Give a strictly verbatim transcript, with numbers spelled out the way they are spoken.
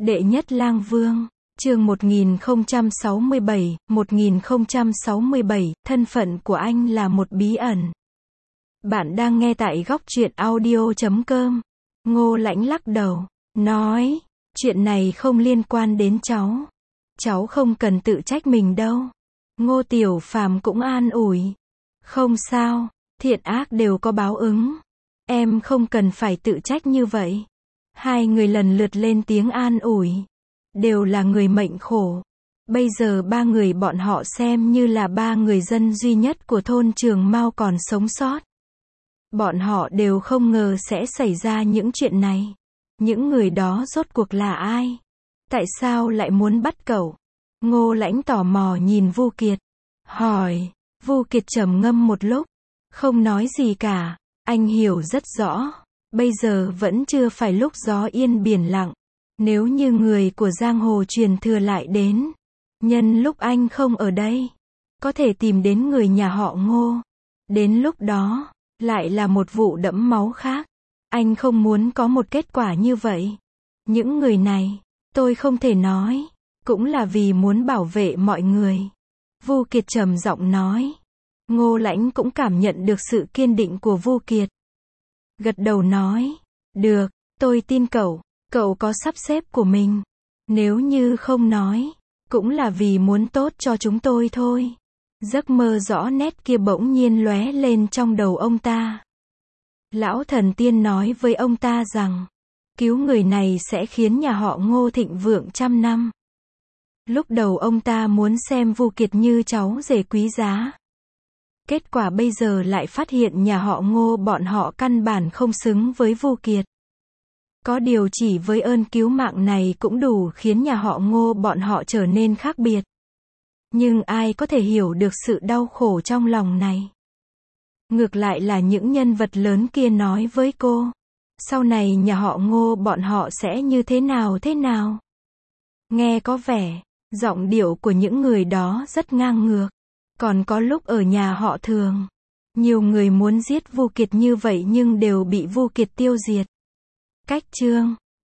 Đệ nhất lang vương, chương một nghìn không trăm sáu mươi bảy, một nghìn không trăm sáu mươi bảy, thân phận của anh là một bí ẩn. Bạn đang nghe tại góc truyện audio chấm com. Ngô Lãnh lắc đầu, nói, chuyện này không liên quan đến cháu. Cháu không cần tự trách mình đâu. Ngô Tiểu Phàm cũng an ủi. Không sao, thiện ác đều có báo ứng. Em không cần phải tự trách như vậy. Hai người lần lượt lên tiếng an ủi. Đều là người mệnh khổ. Bây giờ ba người bọn họ xem như là ba người dân duy nhất của thôn Trường Mao còn sống sót. Bọn họ đều không ngờ sẽ xảy ra những chuyện này. Những người đó rốt cuộc là ai? Tại sao lại muốn bắt cậu? Ngô Lãnh tò mò nhìn Vu Kiệt. Hỏi. Vu Kiệt trầm ngâm một lúc. Không nói gì cả. Anh hiểu rất rõ. Bây giờ vẫn chưa phải lúc gió yên biển lặng. Nếu như người của giang hồ truyền thừa lại đến. Nhân lúc anh không ở đây. Có thể tìm đến người nhà họ Ngô. Đến lúc đó, lại là một vụ đẫm máu khác. Anh không muốn có một kết quả như vậy. Những người này, tôi không thể nói. Cũng là vì muốn bảo vệ mọi người. Vu Kiệt trầm giọng nói. Ngô Lãnh cũng cảm nhận được sự kiên định của Vu Kiệt. Gật đầu nói. Được, tôi tin cậu. Cậu có sắp xếp của mình. Nếu như không nói, cũng là vì muốn tốt cho chúng tôi thôi. Giấc mơ rõ nét kia bỗng nhiên lóe lên trong đầu ông ta. Lão thần tiên nói với ông ta rằng, cứu người này sẽ khiến nhà họ Ngô thịnh vượng trăm năm. Lúc đầu ông ta muốn xem Vu Kiệt như cháu rể quý giá. Kết quả bây giờ lại phát hiện nhà họ Ngô bọn họ căn bản không xứng với Vu Kiệt. Có điều chỉ với ơn cứu mạng này cũng đủ khiến nhà họ Ngô bọn họ trở nên khác biệt. Nhưng ai có thể hiểu được sự đau khổ trong lòng này? Ngược lại là những nhân vật lớn kia nói với cô. Sau này nhà họ Ngô bọn họ sẽ như thế nào thế nào? Nghe có vẻ, giọng điệu của những người đó rất ngang ngược. Còn có lúc ở nhà họ Thường, nhiều người muốn giết Vu Kiệt như vậy nhưng đều bị Vu Kiệt tiêu diệt. Cách chương